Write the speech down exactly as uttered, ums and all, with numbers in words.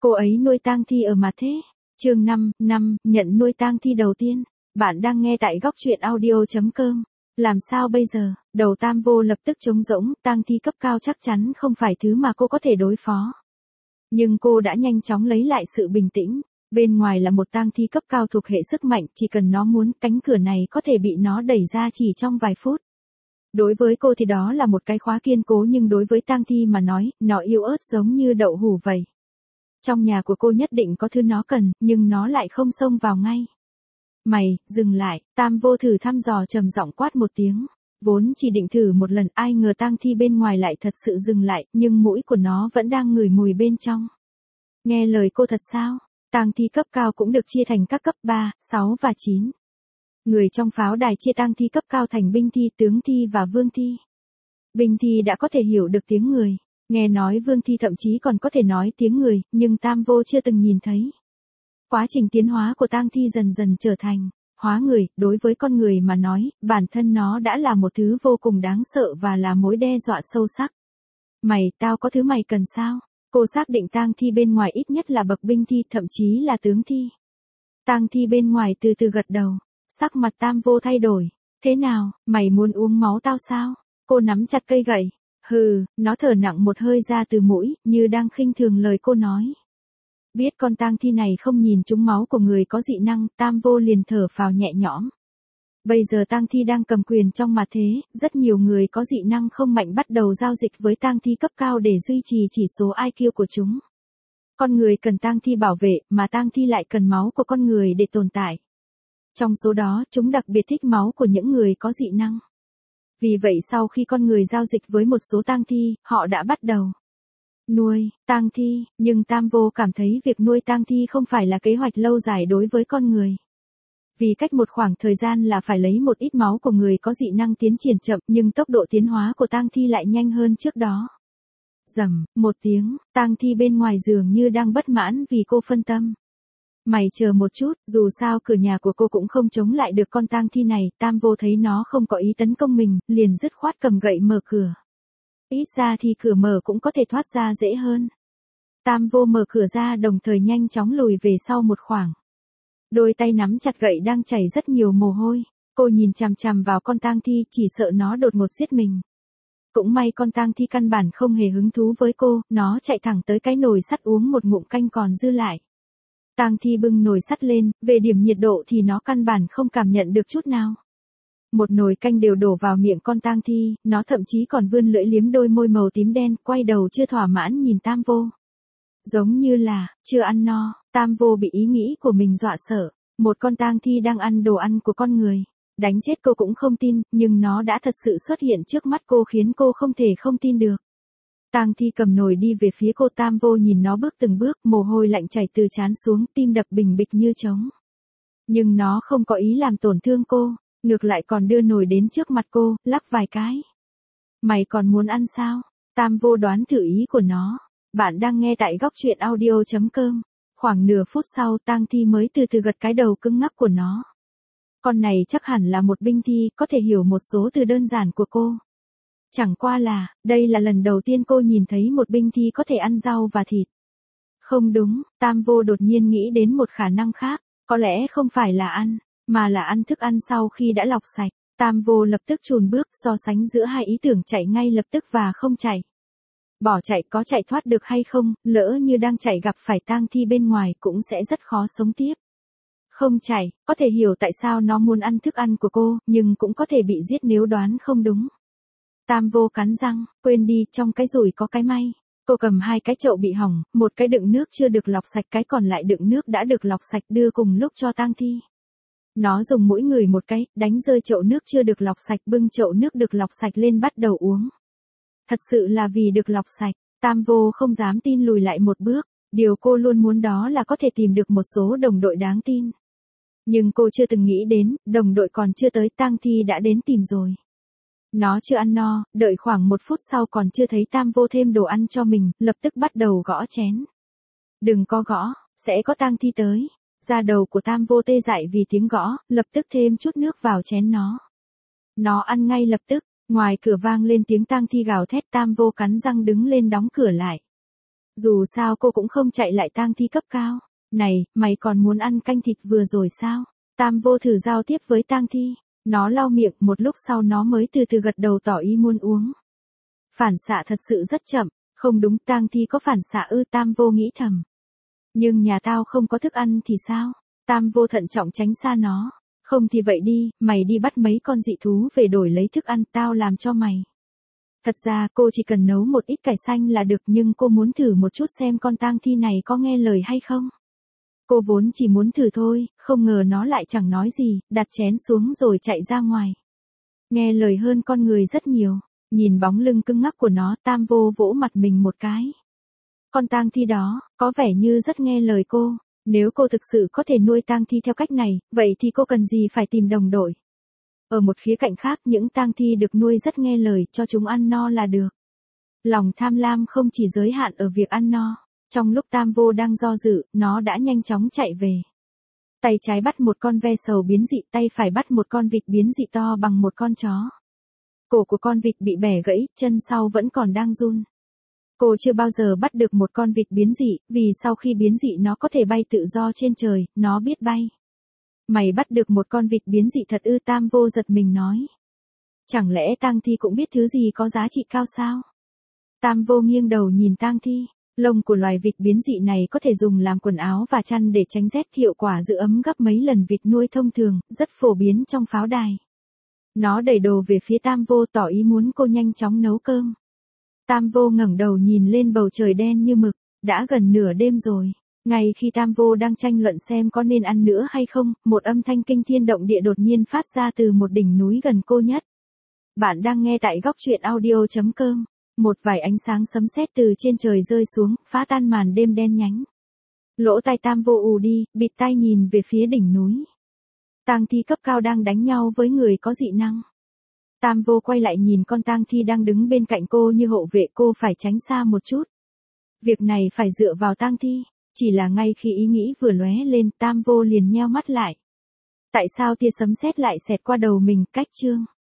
Cô ấy nuôi tang thi ở mà thế. Chương năm, năm, nhận nuôi tang thi đầu tiên. Bạn đang nghe tại góc truyện audio chấm com. Làm sao bây giờ? Đầu Tam Vô lập tức trống rỗng, tang thi cấp cao chắc chắn không phải thứ mà cô có thể đối phó. Nhưng cô đã nhanh chóng lấy lại sự bình tĩnh. Bên ngoài là một tang thi cấp cao thuộc hệ sức mạnh, chỉ cần nó muốn, cánh cửa này có thể bị nó đẩy ra chỉ trong vài phút. Đối với cô thì đó là một cái khóa kiên cố, nhưng đối với tang thi mà nói, nó yếu ớt giống như đậu hũ vậy. Trong nhà của cô nhất định có thứ nó cần, nhưng nó lại không xông vào ngay. Mày, dừng lại, Tam Vô thử thăm dò trầm giọng quát một tiếng. Vốn chỉ định thử một lần, ai ngờ tang thi bên ngoài lại thật sự dừng lại, nhưng mũi của nó vẫn đang ngửi mùi bên trong. Nghe lời cô thật sao? Tang thi cấp cao cũng được chia thành các cấp ba, sáu và chín. Người trong pháo đài chia tang thi cấp cao thành binh thi, tướng thi và vương thi. Binh thi đã có thể hiểu được tiếng người. Nghe nói vương thi thậm chí còn có thể nói tiếng người, nhưng Tam Vô chưa từng nhìn thấy. Quá trình tiến hóa của tang thi dần dần trở thành hóa người, đối với con người mà nói, bản thân nó đã là một thứ vô cùng đáng sợ và là mối đe dọa sâu sắc. Mày, tao có thứ mày cần sao? Cô xác định tang thi bên ngoài ít nhất là bậc binh thi, thậm chí là tướng thi. Tang thi bên ngoài từ từ gật đầu, sắc mặt Tam Vô thay đổi. Thế nào, mày muốn uống máu tao sao? Cô nắm chặt cây gậy. Hừ, nó thở nặng một hơi ra từ mũi, như đang khinh thường lời cô nói. Biết con tang thi này không nhìn trúng máu của người có dị năng, Tam Vô liền thở phào nhẹ nhõm. Bây giờ tang thi đang cầm quyền trong mặt thế, rất nhiều người có dị năng không mạnh bắt đầu giao dịch với tang thi cấp cao để duy trì chỉ số i kiu của chúng. Con người cần tang thi bảo vệ, mà tang thi lại cần máu của con người để tồn tại. Trong số đó, chúng đặc biệt thích máu của những người có dị năng. Vì vậy sau khi con người giao dịch với một số tang thi, họ đã bắt đầu nuôi tang thi, nhưng Tam Vô cảm thấy việc nuôi tang thi không phải là kế hoạch lâu dài đối với con người. Vì cách một khoảng thời gian là phải lấy một ít máu của người có dị năng tiến triển chậm, nhưng tốc độ tiến hóa của tang thi lại nhanh hơn trước đó. Rầm, một tiếng, tang thi bên ngoài dường như đang bất mãn vì cô phân tâm. Mày chờ một chút, dù sao cửa nhà của cô cũng không chống lại được con tang thi này. Tam Vô thấy nó không có ý tấn công mình, liền dứt khoát cầm gậy mở cửa. Ít ra thì cửa mở cũng có thể thoát ra dễ hơn. Tam Vô mở cửa ra đồng thời nhanh chóng lùi về sau một khoảng. Đôi tay nắm chặt gậy đang chảy rất nhiều mồ hôi. Cô nhìn chằm chằm vào con tang thi, chỉ sợ nó đột ngột giết mình. Cũng may con tang thi căn bản không hề hứng thú với cô, nó chạy thẳng tới cái nồi sắt uống một ngụm canh còn dư lại. Tang thi bưng nồi sắt lên, về điểm nhiệt độ thì nó căn bản không cảm nhận được chút nào. Một nồi canh đều đổ vào miệng con tang thi, nó thậm chí còn vươn lưỡi liếm đôi môi màu tím đen, quay đầu chưa thỏa mãn nhìn Tam Vô. Giống như là, chưa ăn no, Tam Vô bị ý nghĩ của mình dọa sợ. Một con tang thi đang ăn đồ ăn của con người. Đánh chết cô cũng không tin, nhưng nó đã thật sự xuất hiện trước mắt cô khiến cô không thể không tin được. Tang thi cầm nồi đi về phía cô. Tam Vô nhìn nó bước từng bước, mồ hôi lạnh chảy từ trán xuống, tim đập bình bịch như trống. Nhưng nó không có ý làm tổn thương cô, ngược lại còn đưa nồi đến trước mặt cô, lắc vài cái. Mày còn muốn ăn sao? Tam Vô đoán thử ý của nó. Bạn đang nghe tại góc truyện audio chấm com. Khoảng nửa phút sau, tang thi mới từ từ gật cái đầu cứng ngắc của nó. Con này chắc hẳn là một binh thi, có thể hiểu một số từ đơn giản của cô. Chẳng qua là, đây là lần đầu tiên cô nhìn thấy một binh thi có thể ăn rau và thịt. Không đúng, Tam Vô đột nhiên nghĩ đến một khả năng khác, có lẽ không phải là ăn, mà là ăn thức ăn sau khi đã lọc sạch. Tam Vô lập tức chùn bước, so sánh giữa hai ý tưởng chạy ngay lập tức và không chạy. Bỏ chạy có chạy thoát được hay không, lỡ như đang chạy gặp phải tang thi bên ngoài cũng sẽ rất khó sống tiếp. Không chạy, có thể hiểu tại sao nó muốn ăn thức ăn của cô, nhưng cũng có thể bị giết nếu đoán không đúng. Tam Vô cắn răng, quên đi, trong cái rủi có cái may. Cô cầm hai cái chậu bị hỏng, một cái đựng nước chưa được lọc sạch, cái còn lại đựng nước đã được lọc sạch đưa cùng lúc cho tang thi. Nó dùng mỗi người một cái, đánh rơi chậu nước chưa được lọc sạch, bưng chậu nước được lọc sạch lên bắt đầu uống. Thật sự là vì được lọc sạch, Tam Vô không dám tin lùi lại một bước, điều cô luôn muốn đó là có thể tìm được một số đồng đội đáng tin. Nhưng cô chưa từng nghĩ đến, đồng đội còn chưa tới, tang thi đã đến tìm rồi. Nó chưa ăn no, đợi khoảng một phút sau còn chưa thấy Tam Vô thêm đồ ăn cho mình, lập tức bắt đầu gõ chén. Đừng có gõ, sẽ có tang thi tới. Da đầu của Tam Vô tê dại vì tiếng gõ, lập tức thêm chút nước vào chén nó. Nó ăn ngay lập tức, ngoài cửa vang lên tiếng tang thi gào thét. Tam Vô cắn răng đứng lên đóng cửa lại. Dù sao cô cũng không chạy lại tang thi cấp cao. Này, mày còn muốn ăn canh thịt vừa rồi sao? Tam vô thử giao tiếp với tang thi. Nó lau miệng, một lúc sau nó mới từ từ gật đầu tỏ ý muốn uống. Phản xạ thật sự rất chậm. Không đúng, tang thi có phản xạ ư? Tam vô nghĩ thầm. Nhưng nhà tao không có thức ăn thì sao? Tam vô thận trọng tránh xa nó. Không thì vậy đi, mày đi bắt mấy con dị thú về đổi lấy thức ăn, tao làm cho mày. Thật ra cô chỉ cần nấu một ít cải xanh là được, nhưng cô muốn thử một chút xem con tang thi này có nghe lời hay không. Cô vốn chỉ muốn thử thôi, không ngờ nó lại chẳng nói gì, đặt chén xuống rồi chạy ra ngoài. Nghe lời hơn con người rất nhiều. Nhìn bóng lưng cứng ngắc của nó, Tam vô vỗ mặt mình một cái. Con tang thi đó, có vẻ như rất nghe lời cô. Nếu cô thực sự có thể nuôi tang thi theo cách này, vậy thì cô cần gì phải tìm đồng đội. Ở một khía cạnh khác, những tang thi được nuôi rất nghe lời, cho chúng ăn no là được. Lòng tham lam không chỉ giới hạn ở việc ăn no. Trong lúc Tam vô đang do dự, nó đã nhanh chóng chạy về. Tay trái bắt một con ve sầu biến dị, tay phải bắt một con vịt biến dị to bằng một con chó. Cổ của con vịt bị bẻ gãy, chân sau vẫn còn đang run. Cô chưa bao giờ bắt được một con vịt biến dị, vì sau khi biến dị nó có thể bay tự do trên trời, nó biết bay. Mày bắt được một con vịt biến dị thật ư? Tam vô giật mình nói. Chẳng lẽ tang thi cũng biết thứ gì có giá trị cao sao? Tam vô nghiêng đầu nhìn tang thi. Lông của loài vịt biến dị này có thể dùng làm quần áo và chăn để tránh rét, hiệu quả giữ ấm gấp mấy lần vịt nuôi thông thường, rất phổ biến trong pháo đài. Nó đẩy đồ về phía Tam vô tỏ ý muốn cô nhanh chóng nấu cơm. Tam vô ngẩng đầu nhìn lên bầu trời đen như mực, đã gần nửa đêm rồi. Ngay khi Tam vô đang tranh luận xem có nên ăn nữa hay không, một âm thanh kinh thiên động địa đột nhiên phát ra từ một đỉnh núi gần cô nhất. Bạn đang nghe tại góc truyện audio chấm com. Một vài ánh sáng sấm sét từ trên trời rơi xuống, phá tan màn đêm đen nhánh. Lỗ tai Tam vô ù đi, bịt tai nhìn về phía đỉnh núi. Tang thi cấp cao đang đánh nhau với người có dị năng. Tam vô quay lại nhìn con tang thi đang đứng bên cạnh cô như hộ vệ, cô phải tránh xa một chút. Việc này phải dựa vào tang thi. Chỉ là ngay khi ý nghĩ vừa lóe lên, Tam vô liền nheo mắt lại. Tại sao tia sấm sét lại xẹt qua đầu mình? Cách chương.